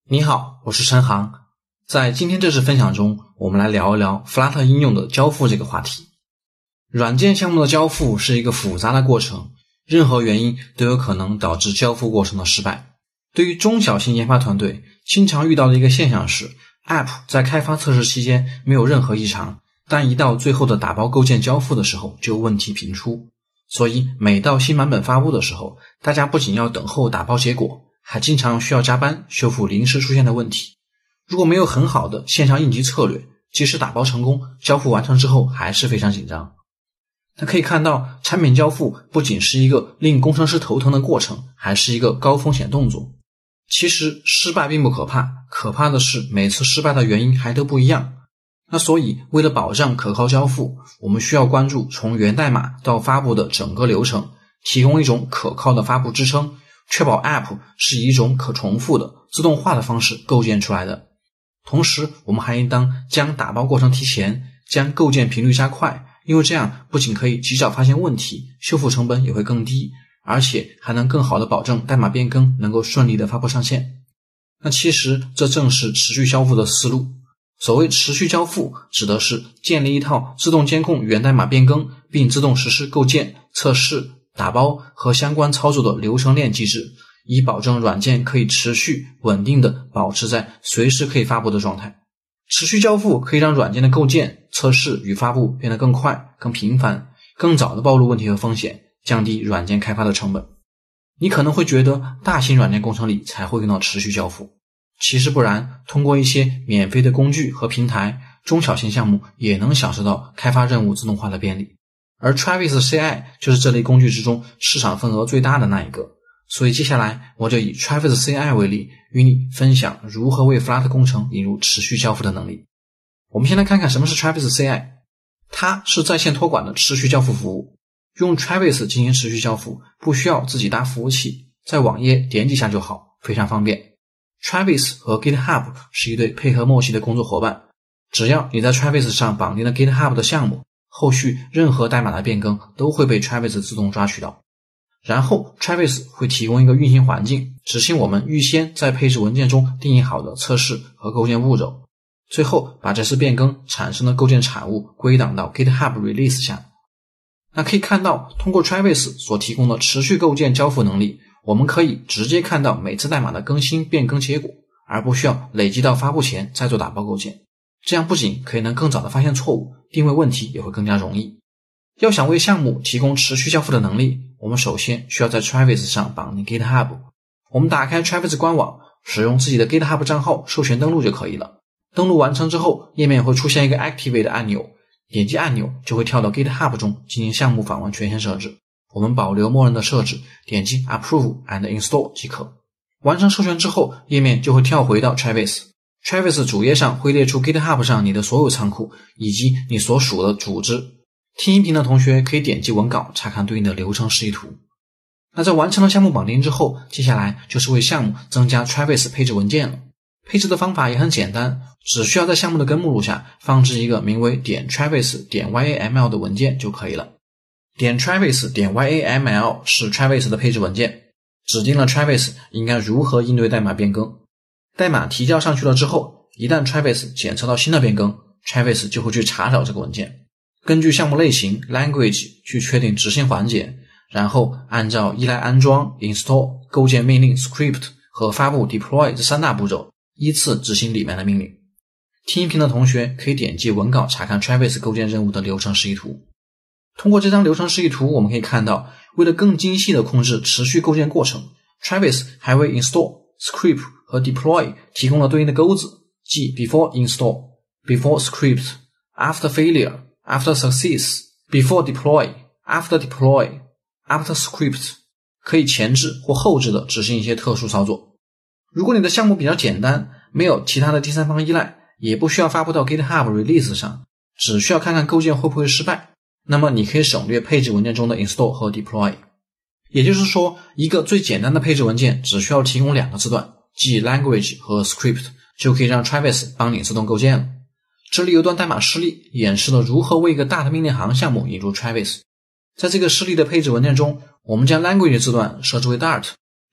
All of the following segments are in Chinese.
你好，我是陈航。在今天这次分享中，我们来聊一聊 Flutter 应用的交付这个话题。软件项目的交付是一个复杂的过程，任何原因都有可能导致交付过程的失败。对于中小型研发团队，经常遇到的一个现象是 App 在开发测试期间没有任何异常，但一到最后的打包构建交付的时候就问题频出。所以每到新版本发布的时候，大家不仅要等候打包结果，还经常需要加班修复临时出现的问题。如果没有很好的线上应急策略，即使打包成功，交付完成之后还是非常紧张。那可以看到，产品交付不仅是一个令工程师头疼的过程，还是一个高风险动作。其实失败并不可怕，可怕的是每次失败的原因还都不一样。那所以为了保障可靠交付，我们需要关注从源代码到发布的整个流程，提供一种可靠的发布支撑，确保 App 是以一种可重复的自动化的方式构建出来的。同时我们还应当将打包过程提前，将构建频率加快，因为这样不仅可以及早发现问题，修复成本也会更低，而且还能更好的保证代码变更能够顺利的发布上线。那其实这正是持续交付的思路。所谓持续交付，指的是建立一套自动监控源代码变更，并自动实施构建、测试、打包和相关操作的流程链机制，以保证软件可以持续稳定的保持在随时可以发布的状态。持续交付可以让软件的构建、测试与发布变得更快、更频繁，更早的暴露问题和风险，降低软件开发的成本。你可能会觉得大型软件工程里才会用到持续交付，其实不然，通过一些免费的工具和平台，中小型项目也能享受到开发任务自动化的便利。而 Travis CI 就是这类工具之中市场份额最大的那一个。所以接下来我就以 Travis CI 为例，与你分享如何为 Flutter 工程引入持续交付的能力。我们先来看看什么是 Travis CI。 它是在线托管的持续交付服务。用 Travis 进行持续交付，不需要自己搭服务器，在网页点几下就好，非常方便。Travis 和 GitHub 是一对配合默契的工作伙伴，只要你在 Travis 上绑定了 GitHub 的项目，后续任何代码的变更都会被 Travis 自动抓取到。然后 Travis 会提供一个运行环境，执行我们预先在配置文件中定义好的测试和构建步骤，最后把这次变更产生的构建产物归档到 GitHub Release 下。那可以看到，通过 Travis 所提供的持续构建交付能力，我们可以直接看到每次代码的更新变更结果，而不需要累积到发布前再做打包构建。这样不仅可以能更早的发现错误，定位问题也会更加容易。要想为项目提供持续交付的能力，我们首先需要在 Travis 上绑定 GitHub。 我们打开 Travis 官网，使用自己的 GitHub 账号授权登录就可以了。登录完成之后，页面会出现一个 Activate 的按钮，点击按钮就会跳到 GitHub 中进行项目访问权限设置。我们保留默认的设置，点击 Approve and Install 即可。完成授权之后，页面就会跳回到 Travis。Travis 主页上会列出 GitHub 上你的所有仓库以及你所属的组织。听音频的同学可以点击文稿查看对应的流程示意图。那在完成了项目绑定之后，接下来就是为项目增加 Travis 配置文件了。配置的方法也很简单，只需要在项目的根目录下放置一个名为.travis.yaml 的文件就可以了。.travis.yaml 是 Travis 的配置文件，指定了 Travis 应该如何应对代码变更。代码提交上去了之后，一旦 Travis 检测到新的变更， Travis 就会去查找这个文件，根据项目类型 language 去确定执行环节，然后按照依赖安装、install、构建命令 script 和发布 deploy 这三大步骤依次执行里面的命令。听音频的同学可以点击文稿查看 Travis 构建任务的流程示意图。通过这张流程示意图，我们可以看到，为了更精细的控制持续构建过程， Travis 还为 install、script 和 deploy 提供了对应的钩子，即 before install、before script、after failure、after success、before deploy、after deploy、after script， 可以前置或后置的执行一些特殊操作。如果你的项目比较简单，没有其他的第三方依赖，也不需要发布到 GitHub Release 上，只需要看看构建会不会失败，那么你可以省略配置文件中的 install 和 deploy。 也就是说，一个最简单的配置文件只需要提供两个字段，即 language 和 script， 就可以让 Travis 帮你自动构建了。这里有段代码示例，演示了如何为一个大的命令行项目引入 Travis。在这个示例的配置文件中，我们将 language 字段设置为 Dart，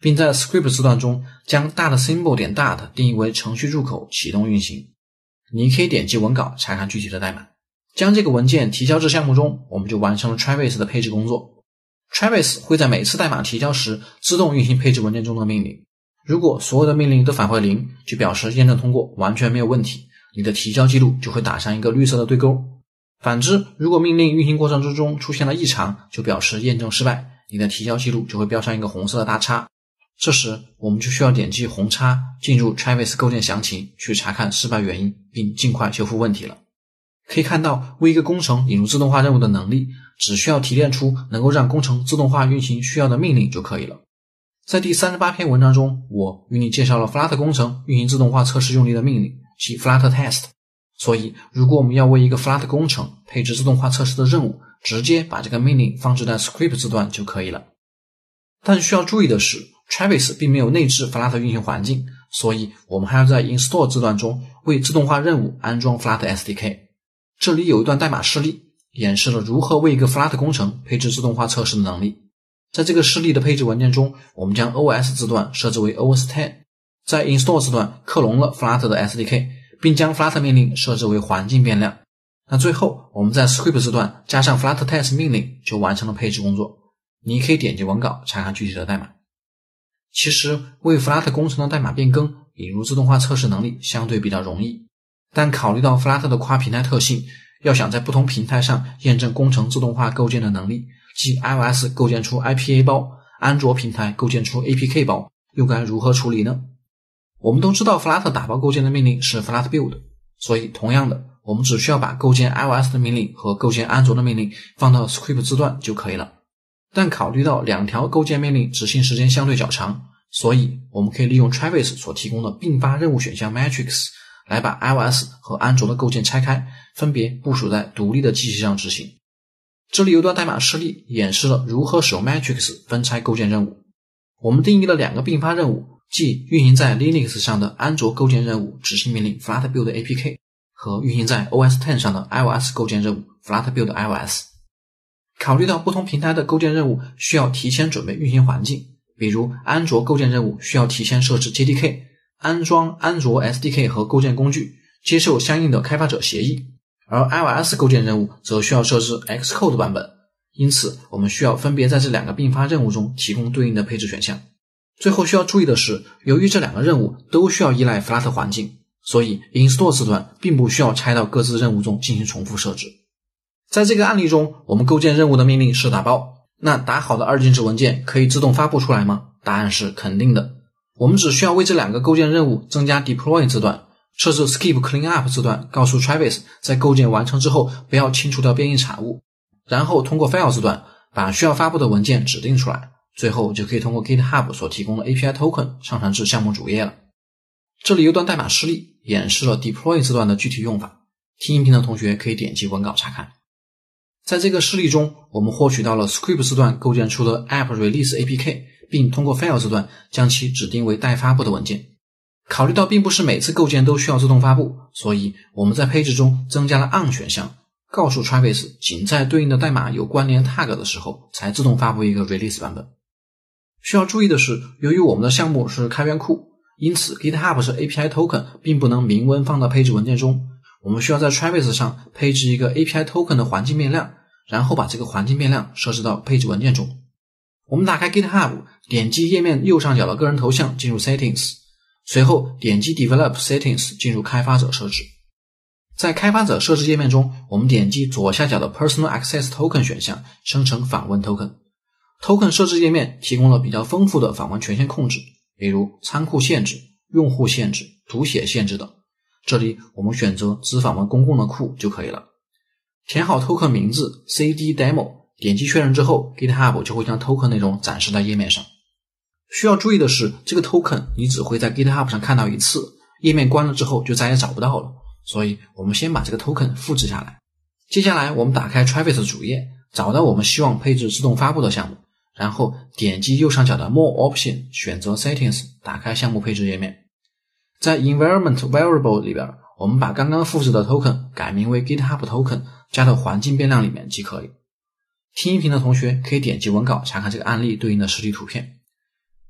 并在 script 字段中将 dart symbol 点 dart 定义为程序入口启动运行。你可以点击文稿查看具体的代码。将这个文件提交至项目中，我们就完成了 Travis 的配置工作。Travis 会在每次代码提交时自动运行配置文件中的命令。如果所有的命令都返回0，就表示验证通过，完全没有问题，你的提交记录就会打上一个绿色的对勾。反之，如果命令运行过程之中出现了异常，就表示验证失败，你的提交记录就会标上一个红色的大叉。这时我们就需要点击红叉进入 Travis 构建详情去查看失败原因，并尽快修复问题了。可以看到，为一个工程引入自动化任务的能力，只需要提炼出能够让工程自动化运行需要的命令就可以了。在第38篇文章中，我与你介绍了 Flutter 工程运行自动化测试用例的命令，即 Flutter Test。所以如果我们要为一个 Flutter 工程配置自动化测试的任务，直接把这个命令放置在 script 字段就可以了。但需要注意的是， Travis 并没有内置 Flutter 运行环境，所以我们还要在 install 字段中为自动化任务安装 Flutter SDK。 这里有一段代码示例，演示了如何为一个 Flutter 工程配置自动化测试的能力。在这个示例的配置文件中，我们将 OS 字段设置为 OS 10， 在 install 字段克隆了 Flutter 的 SDK， 并将 Flutter 命令设置为环境变量。那最后我们在 script 字段加上 Flutter Test 命令，就完成了配置工作。你可以点击文稿查看具体的代码。其实为 Flutter 工程的代码变更引入自动化测试能力相对比较容易，但考虑到 Flutter 的跨平台特性，要想在不同平台上验证工程自动化构建的能力，即 iOS 构建出 IPA 包，安卓平台构建出 APK 包，又该如何处理呢？我们都知道 Flutter 打包构建的命令是 Flutter build， 所以同样的，我们只需要把构建 iOS 的命令和构建安卓的命令放到 script 字段就可以了。但考虑到两条构建命令执行时间相对较长，所以我们可以利用 Travis 所提供的并发任务选项 Matrix 来把 iOS 和安卓的构建拆开，分别部署在独立的机器上执行。这里有段代码示例演示了如何使用 Matrix 分拆构建任务。我们定义了两个并发任务，即运行在 Linux 上的安卓构建任务执行命令 Flutter build APK 和运行在 OS X 上的 iOS 构建任务 Flutter build iOS。 考虑到不同平台的构建任务需要提前准备运行环境，比如安卓构建任务需要提前设置 JDK， 安装安卓 SDK 和构建工具，接受相应的开发者协议，而 iOS 构建任务则需要设置 Xcode 版本。因此我们需要分别在这两个并发任务中提供对应的配置选项。最后需要注意的是，由于这两个任务都需要依赖 Flutter 环境，所以 install 字段并不需要拆到各自任务中进行重复设置。在这个案例中，我们构建任务的命令是打包，那打好的二进制文件可以自动发布出来吗？答案是肯定的。我们只需要为这两个构建任务增加 deploy 字段，设置 skip cleanup 字段，告诉 Travis 在构建完成之后不要清除掉变异产物，然后通过 file 字段把需要发布的文件指定出来，最后就可以通过 GitHub 所提供的 API token 上传至项目主页了。这里有段代码示例演示了 deploy 字段的具体用法，听音频的同学可以点击文稿查看。在这个示例中，我们获取到了 script 字段构建出的 app release APK， 并通过 file 字段将其指定为待发布的文件。考虑到并不是每次构建都需要自动发布，所以我们在配置中增加了 on 选项，告诉 Travis 仅在对应的代码有关联 tag 的时候才自动发布一个 release 版本。需要注意的是，由于我们的项目是开源库，因此 GitHub 是 API token 并不能明文放到配置文件中，我们需要在 Travis 上配置一个 API token 的环境变量，然后把这个环境变量设置到配置文件中。我们打开 GitHub， 点击页面右上角的个人头像进入 Settings， 随后点击 Develop Settings 进入开发者设置。在开发者设置页面中，我们点击左下角的 Personal Access Token 选项，生成访问 Token。Token 设置页面提供了比较丰富的访问权限控制，比如仓库限制、用户限制、读写限制等。这里我们选择只访问公共的库就可以了。填好 token 名字 CD demo， 点击确认之后 GitHub 就会将 token 内容展示在页面上。需要注意的是，这个 token 你只会在 GitHub 上看到一次，页面关了之后就再也找不到了，所以我们先把这个 token 复制下来。接下来我们打开 Travis 主页，找到我们希望配置自动发布的项目，然后点击右上角的 More Option， 选择 Settings， 打开项目配置页面。在 Environment Variable 里边，我们把刚刚复制的 token 改名为 GitHub Token， 加到环境变量里面即可以。听音频的同学可以点击文稿查看这个案例对应的实例图片。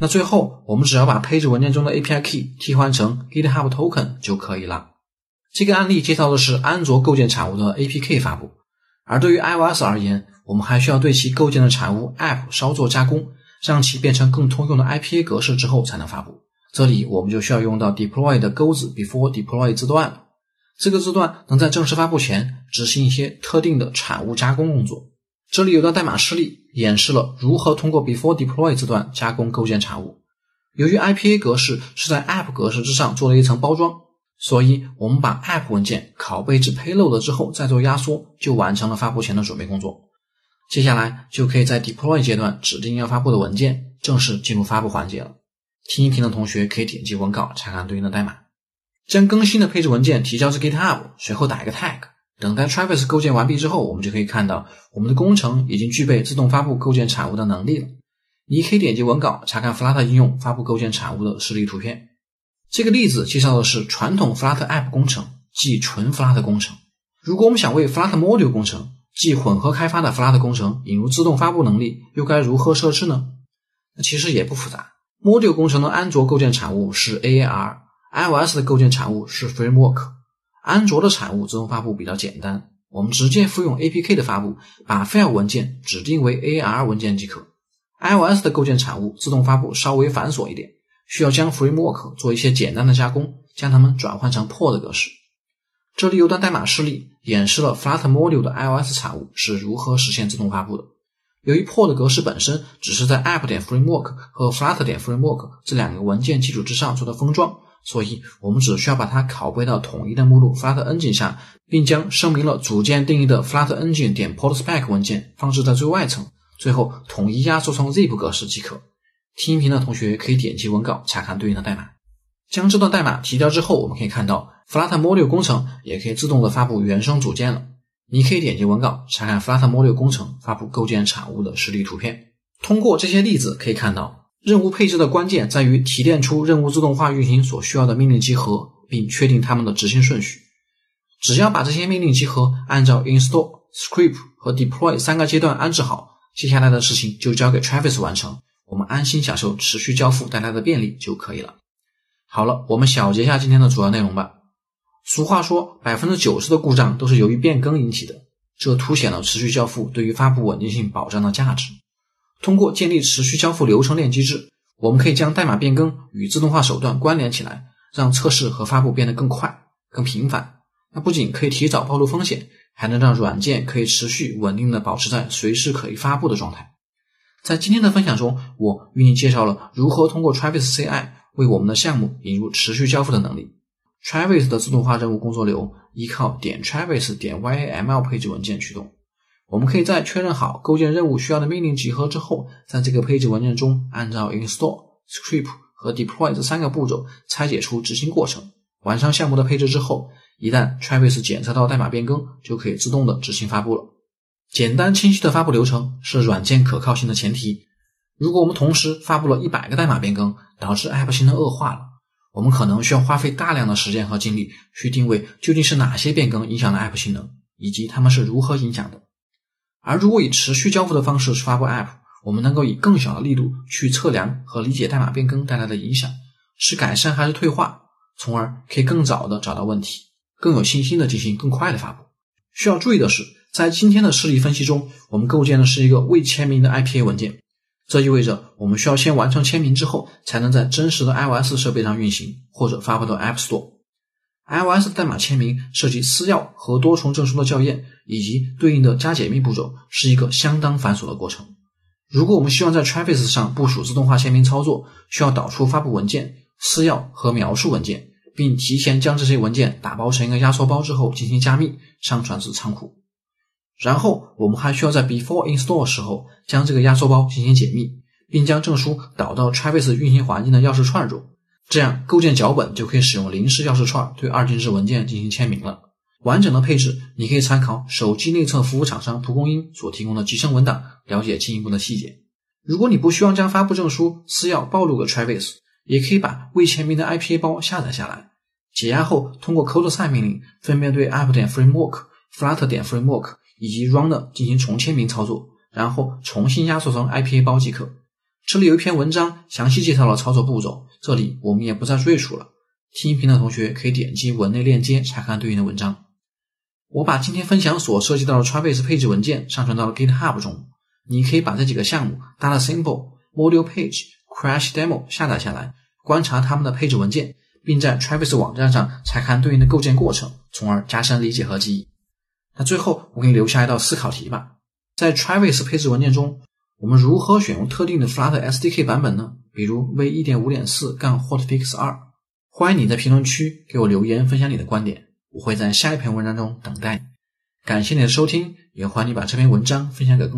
那最后我们只要把配置文件中的 API key 替换成 GitHub token 就可以了。这个案例介绍的是安卓构建产物的 APK 发布，而对于 iOS 而言，我们还需要对其构建的产物 App 稍作加工，让其变成更通用的 IPA 格式之后才能发布。这里我们就需要用到 deploy 的钩子 before deploy 字段了。这个字段能在正式发布前执行一些特定的产物加工工作。这里有段代码示例演示了如何通过 before deploy 字段加工构建产物。由于 IPA 格式是在 App 格式之上做了一层包装，所以我们把 App 文件拷贝至 Payload 之后再做压缩，就完成了发布前的准备工作。接下来就可以在 deploy 阶段指定要发布的文件，正式进入发布环节了。听一听的同学可以点击文稿查看对应的代码。将更新的配置文件提交至 GitHub， 随后打一个 tag， 等待 Travis 构建完毕之后，我们就可以看到我们的工程已经具备自动发布构建产物的能力了。你可以点击文稿查看 Flutter 应用发布构建产物的示例图片。这个例子介绍的是传统 Flutter App 工程，即纯 Flutter 工程。如果我们想为 Flutter Module 工程，即混合开发的 Flutter 工程引入自动发布能力，又该如何设置呢？那其实也不复杂。Module 工程的安卓构建产物是 AAR，iOS 的构建产物是 Framework。 安卓的产物自动发布比较简单，我们直接复用 APK 的发布，把 file 文件指定为 AAR 文件即可。 iOS 的构建产物自动发布稍微繁琐一点，需要将 Framework 做一些简单的加工，将它们转换成 pod 格式。这里有段代码示例演示了 Flutter Module 的 iOS 产物是如何实现自动发布的。由于 pod 格式本身只是在 app.framework 和 flutter.framework 这两个文件基础之上做的封装，所以我们只需要把它拷贝到统一的目录 Flutter Engine 下，并将声明了组件定义的 Flutter Engine.podspec 文件放置在最外层，最后统一压缩成 zip 格式即可。听音频的同学可以点击文稿查看对应的代码。将这段代码提交之后，我们可以看到 Flutter Module 工程也可以自动的发布原生组件了。你可以点击文稿查看 Flutter Module 工程发布构建产物的示例图片。通过这些例子可以看到，任务配置的关键在于提炼出任务自动化运行所需要的命令集合，并确定它们的执行顺序。只要把这些命令集合按照 install、script 和 deploy 三个阶段安置好，接下来的事情就交给 Travis 完成，我们安心享受持续交付带来的便利就可以了。好了，我们小结一下今天的主要内容吧。俗话说 90% 的故障都是由于变更引起的，这凸显了持续交付对于发布稳定性保障的价值。通过建立持续交付流程链机制，我们可以将代码变更与自动化手段关联起来，让测试和发布变得更快、更频繁。那不仅可以提早暴露风险，还能让软件可以持续稳定地保持在随时可以发布的状态。在今天的分享中，我与你介绍了如何通过 Travis CI 为我们的项目引入持续交付的能力。Travis 的自动化任务工作流依靠.travis.yaml 配置文件驱动。我们可以在确认好构建任务需要的命令集合之后，在这个配置文件中按照 install、script 和 deploy 这三个步骤拆解出执行过程。完成项目的配置之后，一旦 Travis 检测到代码变更，就可以自动的执行发布了。简单清晰的发布流程是软件可靠性的前提。如果我们同时发布了100个代码变更，导致 App 性能恶化了，我们可能需要花费大量的时间和精力去定位究竟是哪些变更影响了 App 性能，以及它们是如何影响的。而如果以持续交付的方式去发布 App， 我们能够以更小的力度去测量和理解代码变更带来的影响，是改善还是退化，从而可以更早的找到问题，更有信心的进行更快的发布。需要注意的是，在今天的示例分析中，我们构建的是一个未签名的 IPA 文件，这意味着我们需要先完成签名之后，才能在真实的 iOS 设备上运行，或者发布到 App Store。iOS 的代码签名涉及私钥和多重证书的校验，以及对应的加解密步骤，是一个相当繁琐的过程。如果我们希望在 Travis 上部署自动化签名操作，需要导出发布文件、私钥和描述文件，并提前将这些文件打包成一个压缩包之后进行加密，上传至仓库。然后我们还需要在 before install 时候将这个压缩包进行解密，并将证书导到 Travis 运行环境的钥匙串中，这样构建脚本就可以使用临时钥匙串对二进制文件进行签名了。完整的配置你可以参考手机内测服务厂商蒲公英所提供的集成文档，了解进一步的细节。如果你不希望将发布证书私钥暴露给 Travis， 也可以把未签名的 IPA 包下载下来，解压后通过 code sign 命令分别对 app.framework、flutter.framework 以及 runner 进行重签名操作，然后重新压缩成 IPA 包即可。 这里有一篇文章详细介绍了操作步骤，这里我们也不再赘述了，听音频的同学可以点击文内链接查看对应的文章。我把今天分享所涉及到的 Trybase 配置文件上传到了 GitHub 中，你可以把这几个项目 Data Symbol、Module Page、Crash Demo 下载下来，观察它们的配置文件，并在 Trybase 网站上查看对应的构建过程，从而加深理解和记忆。那最后我给你留下一道思考题吧，在 Trybase 配置文件中，我们如何选用特定的 Flutter SDK 版本呢？比如 v1.5.4-hotfix 2。欢迎你在评论区给我留言分享你的观点，我会在下一篇文章中等待你。感谢你的收听，也欢迎你把这篇文章分享给更多